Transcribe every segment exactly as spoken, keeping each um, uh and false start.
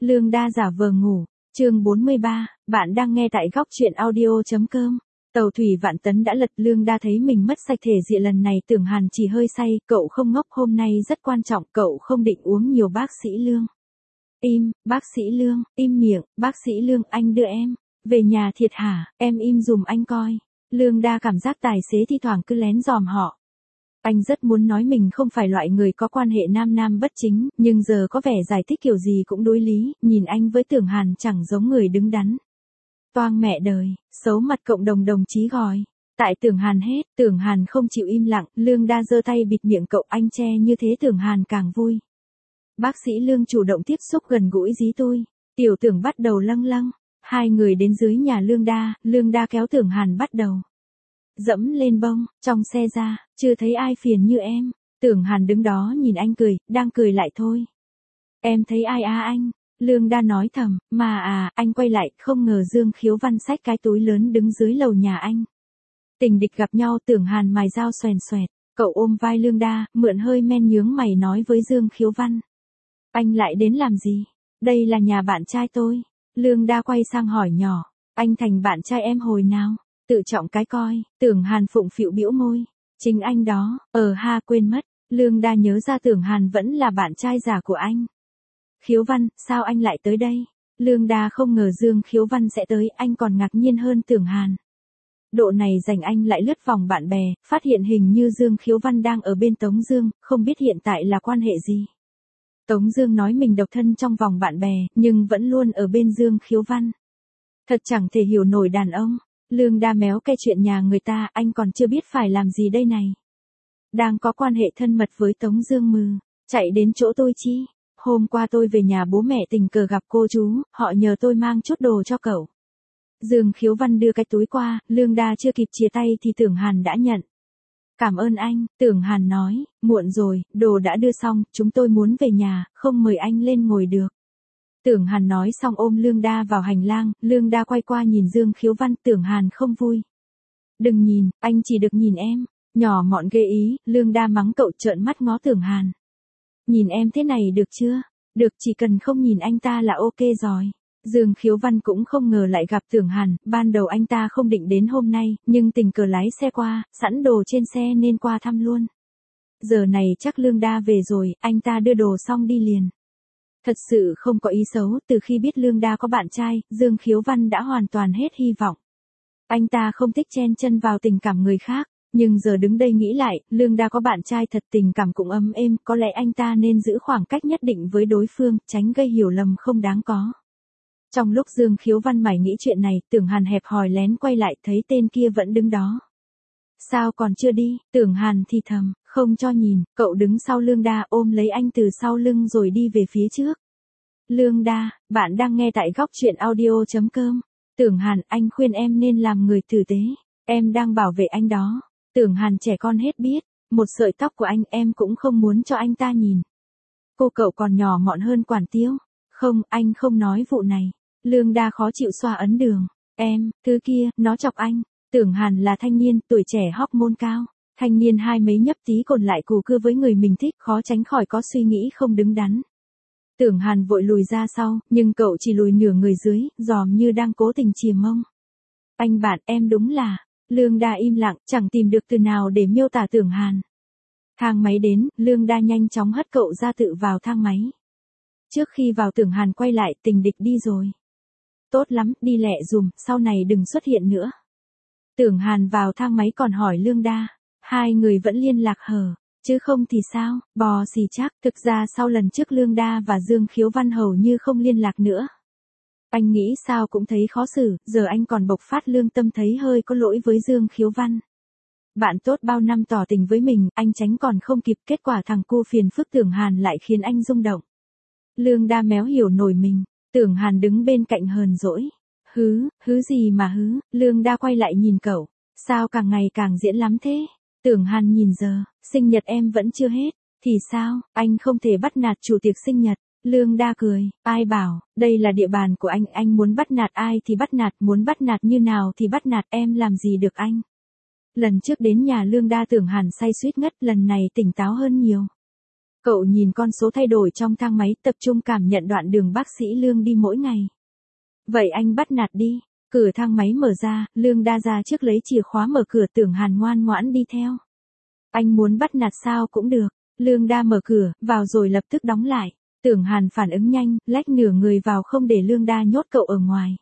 Lương Đa giả vờ ngủ. Chương bốn mươi ba, bạn đang nghe tại góc truyện audio.com. Tàu thủy vạn tấn đã lật, Lương Đa thấy mình mất sạch thể diện lần này, Tưởng Hàn chỉ hơi say, cậu không ngốc, hôm nay rất quan trọng, cậu không định uống nhiều. Bác sĩ Lương. Im, bác sĩ Lương, im miệng, bác sĩ Lương, anh đưa em về nhà thiệt hả, em im dùm anh coi. Lương Đa cảm giác tài xế thi thoảng cứ lén dòm họ. Anh rất muốn nói mình không phải loại người có quan hệ nam nam bất chính, nhưng giờ có vẻ giải thích kiểu gì cũng đối lý, nhìn anh với Tưởng Hàn chẳng giống người đứng đắn. Toang mẹ đời, xấu mặt cộng đồng đồng chí gọi. Tại Tưởng Hàn hết, Tưởng Hàn không chịu im lặng, Lương Đa giơ tay bịt miệng cậu, anh che như thế Tưởng Hàn càng vui. Bác sĩ Lương chủ động tiếp xúc gần gũi dí tôi. Tiểu Tưởng bắt đầu lâng lâng. Hai người đến dưới nhà Lương Đa, Lương Đa kéo Tưởng Hàn bắt đầu dẫm lên bông, trong xe ra, chưa thấy ai phiền như em. Tưởng Hàn đứng đó nhìn anh cười, đang cười lại thôi. Em thấy ai à anh? Lương Đa nói thầm, mà à, anh quay lại, không ngờ Dương Khiếu Văn xách cái túi lớn đứng dưới lầu nhà anh. Tình địch gặp nhau, Tưởng Hàn mài dao xoèn xoẹt, cậu ôm vai Lương Đa, mượn hơi men nhướng mày nói với Dương Khiếu Văn. Anh lại đến làm gì? Đây là nhà bạn trai tôi. Lương Đa quay sang hỏi nhỏ, anh thành bạn trai em hồi nào? Tự trọng cái coi. Tưởng Hàn phụng phịu bĩu môi. Chính anh đó, ờ ha quên mất. Lương Đa nhớ ra Tưởng Hàn vẫn là bạn trai giả của anh. Khiếu Văn, sao anh lại tới đây? Lương Đa không ngờ Dương Khiếu Văn sẽ tới, anh còn ngạc nhiên hơn Tưởng Hàn. Độ này dành anh lại lướt vòng bạn bè, phát hiện hình như Dương Khiếu Văn đang ở bên Tống Dương, không biết hiện tại là quan hệ gì. Tống Dương nói mình độc thân trong vòng bạn bè, nhưng vẫn luôn ở bên Dương Khiếu Văn. Thật chẳng thể hiểu nổi đàn ông. Lương Đa méo cái chuyện nhà người ta, anh còn chưa biết phải làm gì đây này. Đang có quan hệ thân mật với Tống Dương mừ, chạy đến chỗ tôi chi. Hôm qua tôi về nhà bố mẹ tình cờ gặp cô chú, họ nhờ tôi mang chút đồ cho cậu. Dương Khiếu Văn đưa cái túi qua, Lương Đa chưa kịp chia tay thì Tưởng Hàn đã nhận. Cảm ơn anh, Tưởng Hàn nói, muộn rồi, đồ đã đưa xong, chúng tôi muốn về nhà, không mời anh lên ngồi được. Tưởng Hàn nói xong ôm Lương Đa vào hành lang, Lương Đa quay qua nhìn Dương Khiếu Văn, Tưởng Hàn không vui. Đừng nhìn, anh chỉ được nhìn em. Nhỏ mọn ghê ý, Lương Đa mắng cậu, trợn mắt ngó Tưởng Hàn. Nhìn em thế này được chưa? Được, chỉ cần không nhìn anh ta là ok rồi. Dương Khiếu Văn cũng không ngờ lại gặp Tưởng Hàn, ban đầu anh ta không định đến hôm nay, nhưng tình cờ lái xe qua, sẵn đồ trên xe nên qua thăm luôn. Giờ này chắc Lương Đa về rồi, anh ta đưa đồ xong đi liền. Thật sự không có ý xấu, từ khi biết Lương Đa có bạn trai, Dương Khiếu Văn đã hoàn toàn hết hy vọng. Anh ta không thích chen chân vào tình cảm người khác, nhưng giờ đứng đây nghĩ lại, Lương Đa có bạn trai thật, tình cảm cũng ấm êm, có lẽ anh ta nên giữ khoảng cách nhất định với đối phương, tránh gây hiểu lầm không đáng có. Trong lúc Dương Khiếu Văn mải nghĩ chuyện này, Tưởng Hàn hẹp hòi lén quay lại, thấy tên kia vẫn đứng đó. Sao còn chưa đi? Tưởng Hàn thì thầm, không cho nhìn, cậu đứng sau Lương Đa ôm lấy anh từ sau lưng rồi đi về phía trước. Lương Đa, bạn đang nghe tại góc truyện audio.com. Tưởng Hàn, anh khuyên em nên làm người tử tế, em đang bảo vệ anh đó. Tưởng Hàn trẻ con hết biết, một sợi tóc của anh em cũng không muốn cho anh ta nhìn. Cô cậu còn nhỏ mọn hơn Quản Tiêu. Không, anh không nói vụ này. Lương Đa khó chịu xoa ấn đường. Em, thứ kia, nó chọc anh. Tưởng Hàn là thanh niên, tuổi trẻ hormone cao. Thanh niên hai mấy nhấp tí còn lại cù cưa với người mình thích, khó tránh khỏi có suy nghĩ không đứng đắn. Tưởng Hàn vội lùi ra sau, nhưng cậu chỉ lùi nửa người dưới, dòm như đang cố tình chìa mông. Anh bạn, em đúng là... Lương Đa im lặng, chẳng tìm được từ nào để miêu tả Tưởng Hàn. Thang máy đến, Lương Đa nhanh chóng hất cậu ra tự vào thang máy. Trước khi vào Tưởng Hàn quay lại, tình địch đi rồi. Tốt lắm, đi lẹ dùm, sau này đừng xuất hiện nữa. Tưởng Hàn vào thang máy còn hỏi Lương Đa, hai người vẫn liên lạc hờ, chứ không thì sao, bò xì chắc. Thực ra sau lần trước Lương Đa và Dương Khiếu Văn hầu như không liên lạc nữa. Anh nghĩ sao cũng thấy khó xử, giờ anh còn bộc phát lương tâm thấy hơi có lỗi với Dương Khiếu Văn. Bạn tốt bao năm tỏ tình với mình, anh tránh còn không kịp, kết quả thằng cu phiền phức Tưởng Hàn lại khiến anh rung động. Lương Đa méo hiểu nổi mình, Tưởng Hàn đứng bên cạnh hờn dỗi. Hứ, hứ gì mà hứ, Lương Đa quay lại nhìn cậu, sao càng ngày càng diễn lắm thế? Tưởng Hàn nhìn giờ, sinh nhật em vẫn chưa hết, thì sao, anh không thể bắt nạt chủ tiệc sinh nhật. Lương Đa cười, ai bảo, đây là địa bàn của anh, anh muốn bắt nạt ai thì bắt nạt, muốn bắt nạt như nào thì bắt nạt, em làm gì được anh. Lần trước đến nhà Lương Đa Tưởng Hàn say suýt ngất, lần này tỉnh táo hơn nhiều. Cậu nhìn con số thay đổi trong thang máy, tập trung cảm nhận đoạn đường bác sĩ Lương đi mỗi ngày. Vậy anh bắt nạt đi. Cửa thang máy mở ra, Lương đa ra trước lấy chìa khóa mở cửa, Tưởng Hàn ngoan ngoãn đi theo. Anh muốn bắt nạt sao cũng được. Lương đa mở cửa, vào rồi lập tức đóng lại. Tưởng Hàn phản ứng nhanh, lách nửa người vào không để Lương đa nhốt cậu ở ngoài.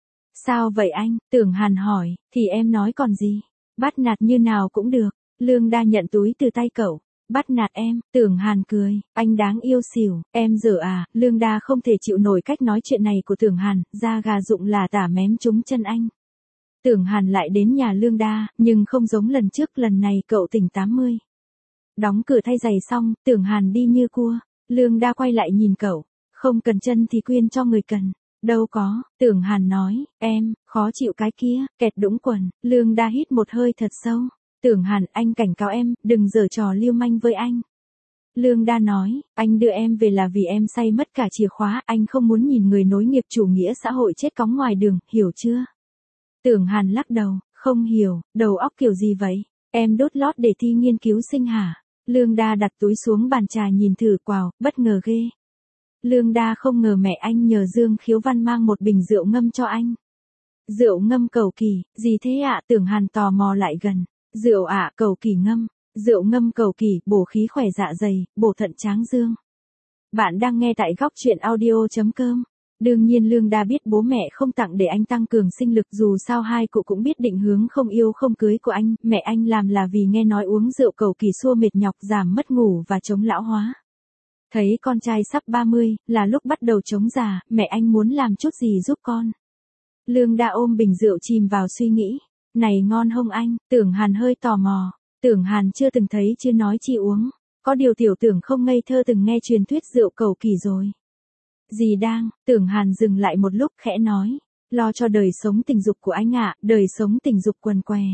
Sao vậy anh? Tưởng Hàn hỏi, thì em nói còn gì? Bắt nạt như nào cũng được. Lương đa nhận túi từ tay cậu. Bắt nạt em, Tưởng Hàn cười, anh đáng yêu xỉu, em dở à, Lương đa không thể chịu nổi cách nói chuyện này của Tưởng Hàn, da gà rụng là tả mém trúng chân anh. Tưởng Hàn lại đến nhà Lương đa, nhưng không giống lần trước, lần này cậu tỉnh tám mươi. Đóng cửa thay giày xong, Tưởng Hàn đi như cua, Lương đa quay lại nhìn cậu, không cần chân thì quyên cho người cần. Đâu có, Tưởng Hàn nói, em, khó chịu cái kia, kẹt đũng quần, Lương đa hít một hơi thật sâu. Tưởng Hàn, anh cảnh cáo em, đừng giở trò lưu manh với anh. Lương đa nói, anh đưa em về là vì em say mất cả chìa khóa, anh không muốn nhìn người nối nghiệp chủ nghĩa xã hội chết cóng ngoài đường, hiểu chưa? Tưởng Hàn lắc đầu, không hiểu, đầu óc kiểu gì vậy? Em đốt lót để thi nghiên cứu sinh hả? Lương đa đặt túi xuống bàn trà nhìn thử, quào, bất ngờ ghê. Lương đa không ngờ mẹ anh nhờ Dương Khiếu Văn mang một bình rượu ngâm cho anh. Rượu ngâm cầu kỳ, gì thế ạ? Tưởng Hàn tò mò lại gần. Rượu ạ, à, cầu kỳ ngâm. Rượu ngâm cầu kỳ, bổ khí khỏe dạ dày, bổ thận tráng dương. Bạn đang nghe tại góc truyện audio chấm com. Đương nhiên Lương đa biết bố mẹ không tặng để anh tăng cường sinh lực, dù sao hai cụ cũng biết định hướng không yêu không cưới của anh, mẹ anh làm là vì nghe nói uống rượu cầu kỳ xua mệt nhọc, giảm mất ngủ và chống lão hóa. Thấy con trai sắp ba mươi, là lúc bắt đầu chống già, mẹ anh muốn làm chút gì giúp con. Lương đa ôm bình rượu chìm vào suy nghĩ. Này ngon hông anh? Tưởng Hàn hơi tò mò. Tưởng Hàn chưa từng thấy chưa nói chi uống. Có điều tiểu tưởng không ngây thơ từng nghe truyền thuyết rượu cầu kỳ rồi. Gì đang? Tưởng Hàn dừng lại một lúc khẽ nói. Lo cho đời sống tình dục của anh ạ, đời sống tình dục quần què.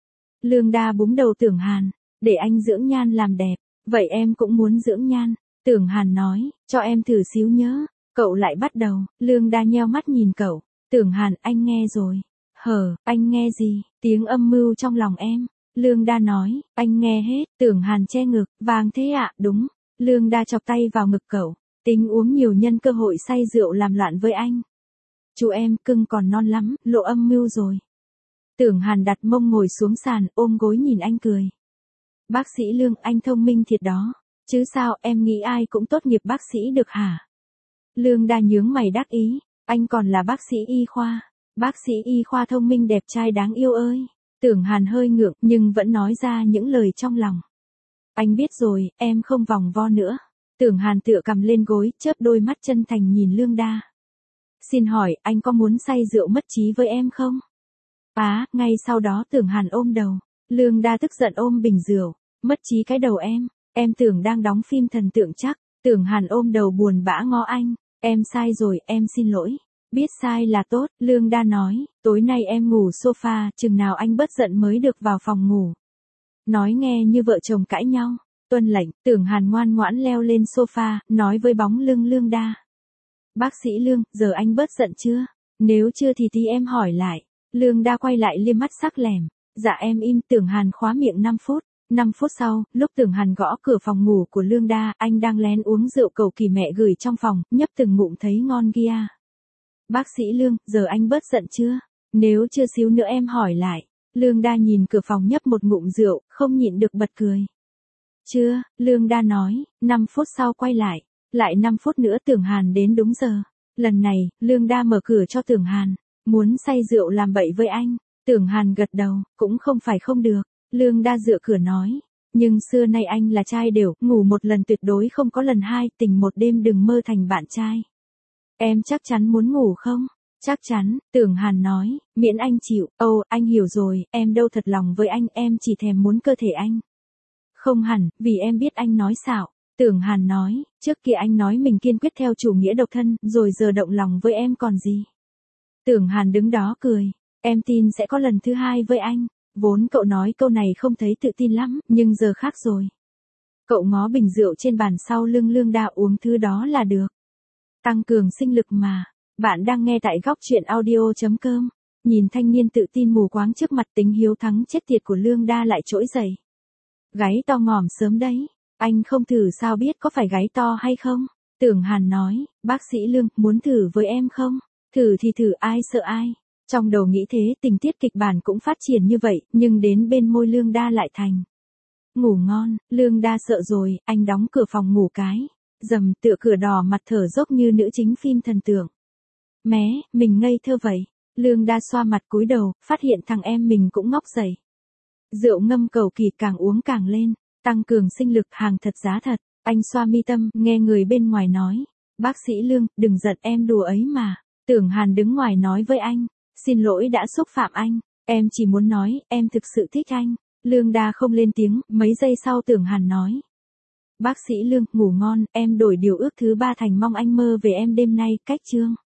Lương đa búng đầu Tưởng Hàn. Để anh dưỡng nhan làm đẹp. Vậy em cũng muốn dưỡng nhan. Tưởng Hàn nói, cho em thử xíu nhớ. Cậu lại bắt đầu. Lương đa nheo mắt nhìn cậu. Tưởng Hàn, anh nghe rồi. Hờ, anh nghe gì? Tiếng âm mưu trong lòng em. Lương đa nói, anh nghe hết. Tưởng Hàn che ngực, vàng thế ạ, à? Đúng. Lương đa chọc tay vào ngực cậu. Tính uống nhiều nhân cơ hội say rượu làm loạn với anh. Chú em cưng còn non lắm, lộ âm mưu rồi. Tưởng Hàn đặt mông ngồi xuống sàn, ôm gối nhìn anh cười. Bác sĩ Lương, anh thông minh thiệt đó. Chứ sao, em nghĩ ai cũng tốt nghiệp bác sĩ được hả? Lương đa nhướng mày đắc ý. Anh còn là bác sĩ y khoa. Bác sĩ y khoa thông minh đẹp trai đáng yêu ơi. Tưởng Hàn hơi ngượng nhưng vẫn nói ra những lời trong lòng. Anh biết rồi, em không vòng vo nữa. Tưởng Hàn tựa cầm lên gối, chớp đôi mắt chân thành nhìn Lương đa. Xin hỏi, anh có muốn say rượu mất trí với em không? Á, à, ngay sau đó Tưởng Hàn ôm đầu. Lương đa tức giận ôm bình rượu. Mất trí cái đầu em. Em tưởng đang đóng phim thần tượng chắc. Tưởng Hàn ôm đầu buồn bã ngó anh. Em sai rồi, em xin lỗi. Biết sai là tốt, Lương đa nói, tối nay em ngủ sofa, chừng nào anh bớt giận mới được vào phòng ngủ. Nói nghe như vợ chồng cãi nhau, tuân lệnh, Tưởng Hàn ngoan ngoãn leo lên sofa, nói với bóng lưng Lương đa. Bác sĩ Lương, giờ anh bớt giận chưa? Nếu chưa thì tí em hỏi lại. Lương đa quay lại liếc mắt sắc lẻm. Dạ em im. Tưởng Hàn khóa miệng năm phút. năm phút sau, lúc Tưởng Hàn gõ cửa phòng ngủ của Lương đa, anh đang lén uống rượu cầu kỳ mẹ gửi trong phòng, nhấp từng ngụm thấy ngon kia. Bác sĩ Lương, giờ anh bớt giận chưa? Nếu chưa xíu nữa em hỏi lại. Lương đa nhìn cửa phòng nhấp một ngụm rượu, không nhịn được bật cười. Chưa, Lương đa nói, năm phút sau quay lại. Lại năm phút nữa Tưởng Hàn đến đúng giờ. Lần này, Lương đa mở cửa cho Tưởng Hàn. Muốn say rượu làm bậy với anh. Tưởng Hàn gật đầu, cũng không phải không được. Lương đa dựa cửa nói. Nhưng xưa nay anh là trai đều, ngủ một lần tuyệt đối không có lần hai, tình một đêm đừng mơ thành bạn trai. Em chắc chắn muốn ngủ không? Chắc chắn, Tưởng Hàn nói, miễn anh chịu. Ồ, oh, anh hiểu rồi, em đâu thật lòng với anh, em chỉ thèm muốn cơ thể anh. Không hẳn, vì em biết anh nói xạo. Tưởng Hàn nói, trước kia anh nói mình kiên quyết theo chủ nghĩa độc thân, rồi giờ động lòng với em còn gì. Tưởng Hàn đứng đó cười, em tin sẽ có lần thứ hai với anh. Vốn cậu nói câu này không thấy tự tin lắm, nhưng giờ khác rồi. Cậu ngó bình rượu trên bàn sau lưng Lương đa, uống thứ đó là được. Tăng cường sinh lực mà. Bạn đang nghe tại góc truyện audio chấm com. Nhìn thanh niên tự tin mù quáng trước mặt, tính hiếu thắng chết tiệt của Lương đa lại trỗi dậy. Gáy to ngòm sớm đấy. Anh không thử sao biết có phải gáy to hay không? Tưởng Hàn nói, bác sĩ Lương, muốn thử với em không? Thử thì thử, ai sợ ai? Trong đầu nghĩ thế, tình tiết kịch bản cũng phát triển như vậy, nhưng đến bên môi Lương Đa lại thành. Ngủ ngon, Lương Đa sợ rồi, anh đóng cửa phòng ngủ cái. Dầm, tựa cửa đỏ mặt thở dốc như nữ chính phim thần tượng. Mé, mình ngây thơ vậy. Lương Đa xoa mặt cúi đầu, phát hiện thằng em mình cũng ngóc dậy. Rượu ngâm cầu kỳ càng uống càng lên, tăng cường sinh lực, hàng thật giá thật. Anh xoa mi tâm, nghe người bên ngoài nói. Bác sĩ Lương, đừng giận, em đùa ấy mà. Tưởng Hàn đứng ngoài nói với anh. Xin lỗi đã xúc phạm anh. Em chỉ muốn nói, em thực sự thích anh. Lương Đa không lên tiếng, mấy giây sau Tưởng Hàn nói. Bác sĩ Lương, ngủ ngon, em đổi điều ước thứ ba thành mong anh mơ về em đêm nay, cách chương.